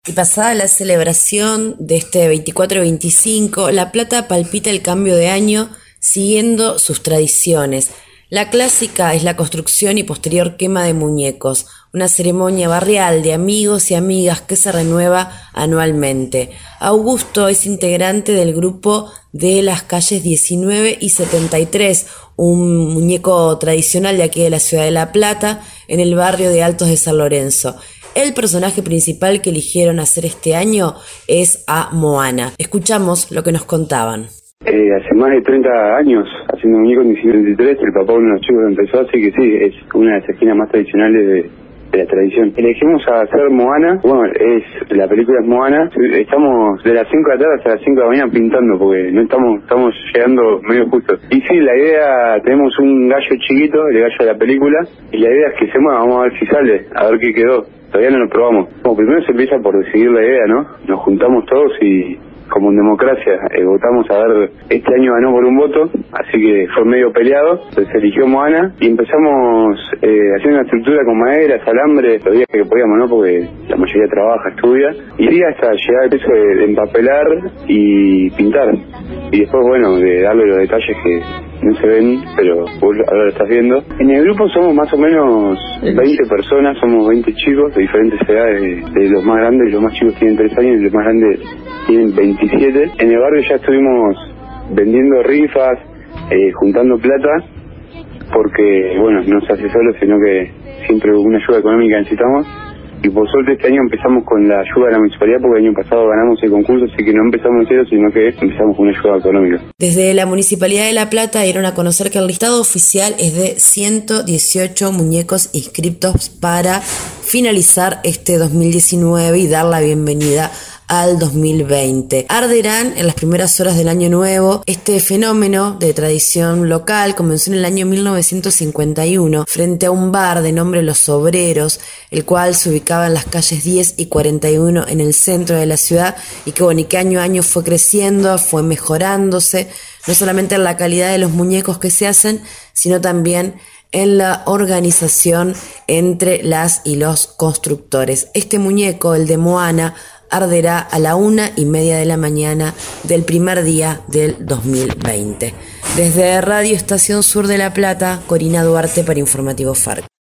Y pasada la celebración de este 24-25, La Plata palpita el cambio de año siguiendo sus tradiciones. La clásica es la construcción y posterior quema de muñecos, una ceremonia barrial de amigos y amigas que se renueva anualmente. Augusto es integrante del grupo de las calles 19 y 73, un muñeco tradicional de aquí de la ciudad de La Plata, en el barrio de Altos de San Lorenzo. El personaje principal que eligieron hacer este año es a Moana. Escuchamos lo que nos contaban. Hace más de 30 años, haciendo muñecos en 1973, el papá de uno de los chicos empezó, así que sí, es una de las esquinas más tradicionales de la tradición. Elegimos a hacer Moana, la película es Moana, estamos de las 5 de la tarde hasta las 5 de la mañana pintando, porque no estamos llegando medio justos. Y sí, la idea, tenemos un gallo chiquito, el gallo de la película, y la idea es que se mueva, vamos a ver si sale, a ver qué quedó. Todavía no lo probamos. Como primero se empieza por decidir la idea, ¿no? Nos juntamos todos y, como en democracia, votamos a ver, este año ganó por un voto, así que fue medio peleado, entonces se eligió Moana y empezamos haciendo una estructura con maderas, alambres, los días que podíamos, ¿no? Porque la mayoría trabaja, estudia, y día hasta llegar al peso de empapelar y pintar, y después, bueno, de darle los detalles que no se ven, pero vos ahora lo estás viendo. En el grupo somos más o menos 20 personas, somos 20 chicos de diferentes edades, de los más grandes, los más chicos tienen 3 años y los más grandes tienen 27. En el barrio ya estuvimos vendiendo rifas, juntando plata, porque, bueno, no se hace solo, sino que siempre una ayuda económica necesitamos. Y por suerte este año empezamos con la ayuda de la municipalidad, porque el año pasado ganamos el concurso, así que no empezamos en cero, sino que empezamos con una ayuda económica. Desde la Municipalidad de La Plata dieron a conocer que el listado oficial es de 118 muñecos inscriptos para finalizar este 2019 y dar la bienvenida al 2020. Arderán en las primeras horas del año nuevo. Este fenómeno de tradición local comenzó en el año 1951 frente a un bar de nombre Los Obreros, el cual se ubicaba en las calles 10 y 41 en el centro de la ciudad y que año a año fue creciendo, fue mejorándose, no solamente en la calidad de los muñecos que se hacen, sino también en la organización entre las y los constructores. Este muñeco, el de Moana, arderá a la 1:30 de la mañana del primer día del 2020. Desde Radio Estación Sur de La Plata, Corina Duarte para Informativo FARC.